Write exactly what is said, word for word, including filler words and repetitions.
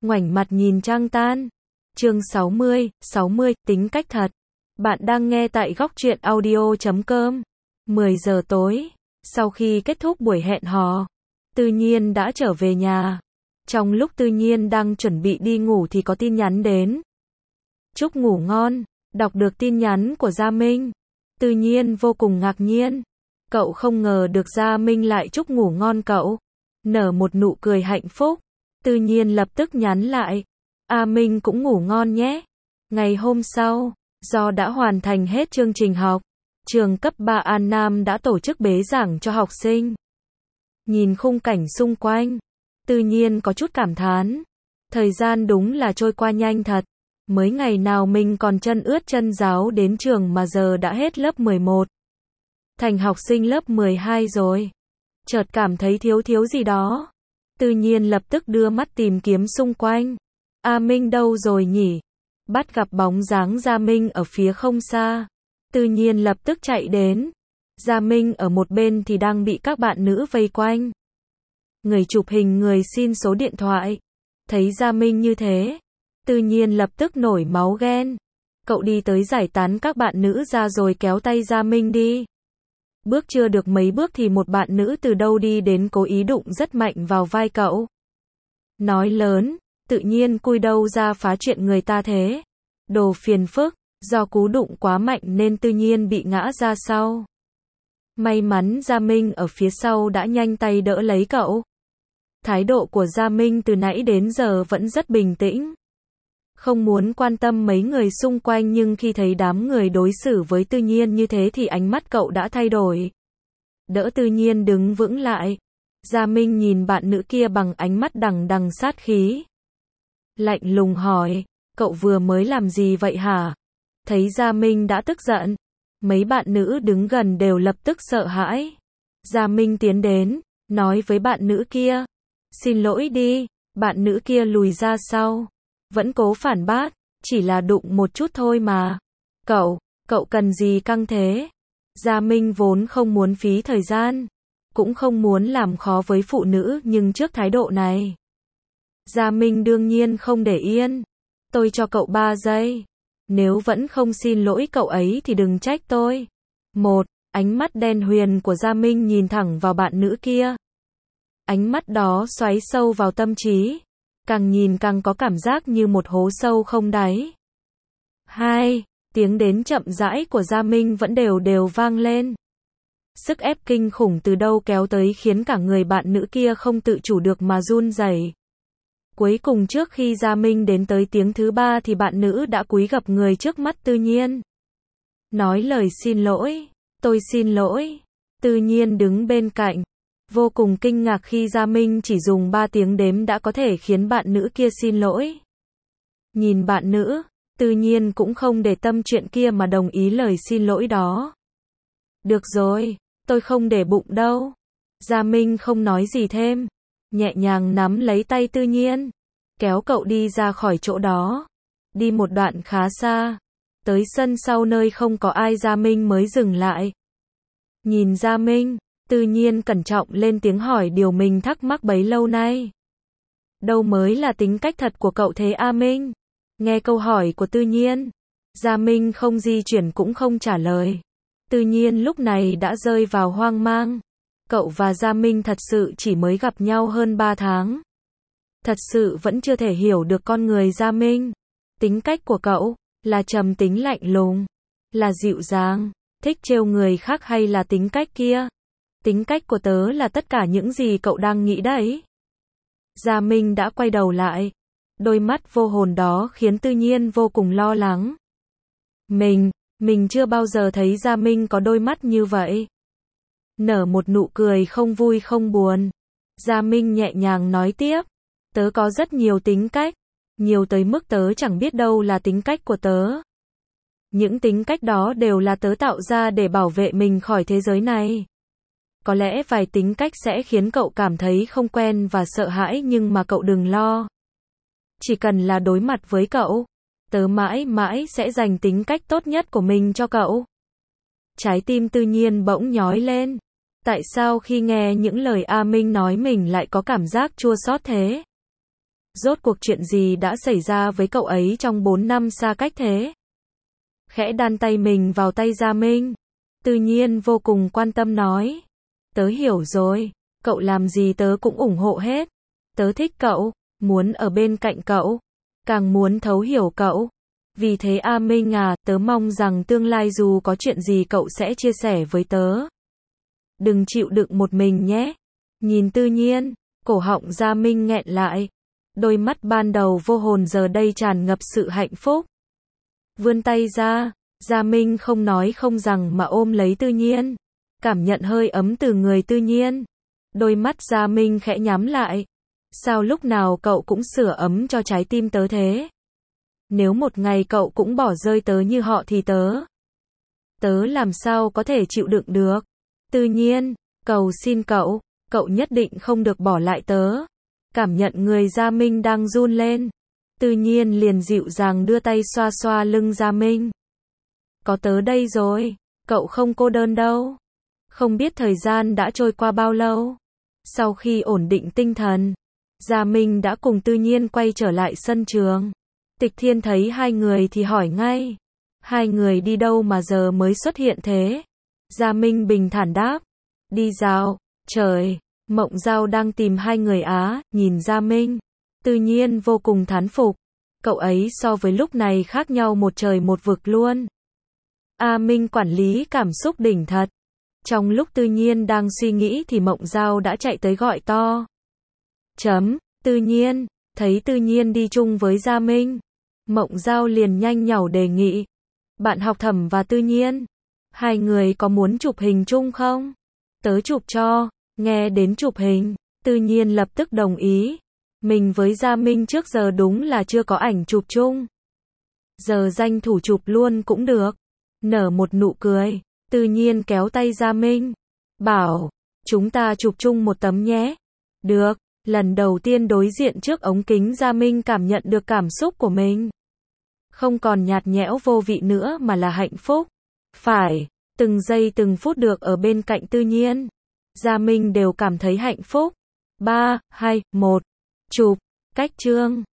ngoảnh mặt nhìn trăng tan. Chương sáu mươi, sáu mươi, tính cách thật. Bạn đang nghe tại góc truyện audio chấm com. mười giờ tối, sau khi kết thúc buổi hẹn hò, Tư Nhiên đã trở về nhà. Trong lúc Tư Nhiên đang chuẩn bị đi ngủ thì có tin nhắn đến. Chúc ngủ ngon. Đọc được tin nhắn của Gia Minh, Tư Nhiên vô cùng ngạc nhiên. Cậu không ngờ được Gia Minh lại chúc ngủ ngon cậu. Nở một nụ cười hạnh phúc, Tư Nhiên lập tức nhắn lại. A Minh cũng ngủ ngon nhé. Ngày hôm sau, do đã hoàn thành hết chương trình học, trường cấp ba An Nam đã tổ chức bế giảng cho học sinh. Nhìn khung cảnh xung quanh, Tư Nhiên có chút cảm thán. Thời gian đúng là trôi qua nhanh thật. Mới ngày nào mình còn chân ướt chân ráo đến trường mà giờ đã hết lớp mười một. Thành học sinh lớp mười hai rồi. Chợt cảm thấy thiếu thiếu gì đó. Tư Nhiên lập tức đưa mắt tìm kiếm xung quanh. A Minh đâu rồi nhỉ? Bắt gặp bóng dáng Gia Minh ở phía không xa. Tư Nhiên lập tức chạy đến. Gia Minh ở một bên thì đang bị các bạn nữ vây quanh. Người chụp hình người xin số điện thoại. Thấy Gia Minh như thế, Tư Nhiên lập tức nổi máu ghen. Cậu đi tới giải tán các bạn nữ ra rồi kéo tay Gia Minh đi. Bước chưa được mấy bước thì một bạn nữ từ đâu đi đến cố ý đụng rất mạnh vào vai cậu. Nói lớn, tự nhiên cui đâu ra phá chuyện người ta thế. Đồ phiền phức, do cú đụng quá mạnh nên Tư Nhiên bị ngã ra sau. May mắn Gia Minh ở phía sau đã nhanh tay đỡ lấy cậu. Thái độ của Gia Minh từ nãy đến giờ vẫn rất bình tĩnh. Không muốn quan tâm mấy người xung quanh, nhưng khi thấy đám người đối xử với Tư Nhiên như thế thì ánh mắt cậu đã thay đổi. Đỡ Tư Nhiên đứng vững lại. Gia Minh nhìn bạn nữ kia bằng ánh mắt đằng đằng sát khí. Lạnh lùng hỏi, cậu vừa mới làm gì vậy hả? Thấy Gia Minh đã tức giận, mấy bạn nữ đứng gần đều lập tức sợ hãi. Gia Minh tiến đến, nói với bạn nữ kia, xin lỗi đi. Bạn nữ kia lùi ra sau, vẫn cố phản bác, chỉ là đụng một chút thôi mà. Cậu, cậu cần gì căng thế? Gia Minh vốn không muốn phí thời gian, cũng không muốn làm khó với phụ nữ, nhưng trước thái độ này, Gia Minh đương nhiên không để yên. Tôi cho cậu ba giây. Nếu vẫn không xin lỗi cậu ấy thì đừng trách tôi. Một, ánh mắt đen huyền của Gia Minh nhìn thẳng vào bạn nữ kia. Ánh mắt đó xoáy sâu vào tâm trí. Càng nhìn càng có cảm giác như một hố sâu không đáy. Hai, tiếng đến chậm rãi của Gia Minh vẫn đều đều vang lên. Sức ép kinh khủng từ đâu kéo tới khiến cả người bạn nữ kia không tự chủ được mà run rẩy. Cuối cùng trước khi Gia Minh đến tới tiếng thứ ba thì bạn nữ đã cúi gập người trước mắt Tư Nhiên. Nói lời xin lỗi, tôi xin lỗi. Tư Nhiên đứng bên cạnh, vô cùng kinh ngạc khi Gia Minh chỉ dùng ba tiếng đếm đã có thể khiến bạn nữ kia xin lỗi. Nhìn bạn nữ, Tư Nhiên cũng không để tâm chuyện kia mà đồng ý lời xin lỗi đó. Được rồi, tôi không để bụng đâu. Gia Minh không nói gì thêm, nhẹ nhàng nắm lấy tay Tư Nhiên, kéo cậu đi ra khỏi chỗ đó. Đi một đoạn khá xa, tới sân sau nơi không có ai Gia Minh mới dừng lại. Nhìn Gia Minh, Tư Nhiên cẩn trọng lên tiếng hỏi điều mình thắc mắc bấy lâu nay. Đâu mới là tính cách thật của cậu thế A Minh? Nghe câu hỏi của Tư Nhiên, Gia Minh không di chuyển cũng không trả lời. Tư Nhiên lúc này đã rơi vào hoang mang. Cậu và Gia Minh thật sự chỉ mới gặp nhau hơn ba tháng. Thật sự vẫn chưa thể hiểu được con người Gia Minh. Tính cách của cậu, là trầm tính lạnh lùng, là dịu dàng, thích trêu người khác hay là tính cách kia? Tính cách của tớ là tất cả những gì cậu đang nghĩ đấy. Gia Minh đã quay đầu lại. Đôi mắt vô hồn đó khiến Tư Nhiên vô cùng lo lắng. Mình, mình chưa bao giờ thấy Gia Minh có đôi mắt như vậy. Nở một nụ cười không vui không buồn. Gia Minh nhẹ nhàng nói tiếp. Tớ có rất nhiều tính cách. Nhiều tới mức tớ chẳng biết đâu là tính cách của tớ. Những tính cách đó đều là tớ tạo ra để bảo vệ mình khỏi thế giới này. Có lẽ vài tính cách sẽ khiến cậu cảm thấy không quen và sợ hãi, nhưng mà cậu đừng lo. Chỉ cần là đối mặt với cậu, tớ mãi mãi sẽ dành tính cách tốt nhất của mình cho cậu. Trái tim Tư Nhiên bỗng nhói lên. Tại sao khi nghe những lời A Minh nói mình lại có cảm giác chua xót thế? Rốt cuộc chuyện gì đã xảy ra với cậu ấy trong bốn năm xa cách thế? Khẽ đan tay mình vào tay Gia Minh. Tư Nhiên vô cùng quan tâm nói. Tớ hiểu rồi, cậu làm gì tớ cũng ủng hộ hết. Tớ thích cậu, muốn ở bên cạnh cậu, càng muốn thấu hiểu cậu. Vì thế A Minh à, tớ mong rằng tương lai dù có chuyện gì cậu sẽ chia sẻ với tớ. Đừng chịu đựng một mình nhé. Nhìn Tư Nhiên, cổ họng Gia Minh nghẹn lại. Đôi mắt ban đầu vô hồn giờ đây tràn ngập sự hạnh phúc. Vươn tay ra, Gia Minh không nói không rằng mà ôm lấy Tư Nhiên. Cảm nhận hơi ấm từ người Tư Nhiên. Đôi mắt Gia Minh khẽ nhắm lại. Sao lúc nào cậu cũng sửa ấm cho trái tim tớ thế? Nếu một ngày cậu cũng bỏ rơi tớ như họ thì tớ. Tớ làm sao có thể chịu đựng được? Tư Nhiên, cầu xin cậu, cậu nhất định không được bỏ lại tớ. Cảm nhận người Gia Minh đang run lên. Tư Nhiên liền dịu dàng đưa tay xoa xoa lưng Gia Minh. Có tớ đây rồi, cậu không cô đơn đâu. Không biết thời gian đã trôi qua bao lâu. Sau khi ổn định tinh thần, Gia Minh đã cùng Tư Nhiên quay trở lại sân trường. Tịch Thiên thấy hai người thì hỏi ngay. Hai người đi đâu mà giờ mới xuất hiện thế? Gia Minh bình thản đáp. Đi dạo, trời, Mộng Giao đang tìm hai người á, nhìn Gia Minh. Tư Nhiên vô cùng thán phục. Cậu ấy so với lúc này khác nhau một trời một vực luôn. A Minh quản lý cảm xúc đỉnh thật. Trong lúc Tư Nhiên đang suy nghĩ thì Mộng Giao đã chạy tới gọi to. Chấm, Tư Nhiên, thấy Tư Nhiên đi chung với Gia Minh. Mộng Giao liền nhanh nhảu đề nghị. Bạn học Thẩm và Tư Nhiên, hai người có muốn chụp hình chung không? Tớ chụp cho. Nghe đến chụp hình, Tư Nhiên lập tức đồng ý. Mình với Gia Minh trước giờ đúng là chưa có ảnh chụp chung. Giờ danh thủ chụp luôn cũng được. Nở một nụ cười, Tư Nhiên kéo tay Gia Minh. Bảo, chúng ta chụp chung một tấm nhé. Được, lần đầu tiên đối diện trước ống kính Gia Minh cảm nhận được cảm xúc của mình. Không còn nhạt nhẽo vô vị nữa mà là hạnh phúc. Phải, từng giây từng phút được ở bên cạnh Tư Nhiên. Gia Minh đều cảm thấy hạnh phúc. ba, hai, một. Chụp, cách chương.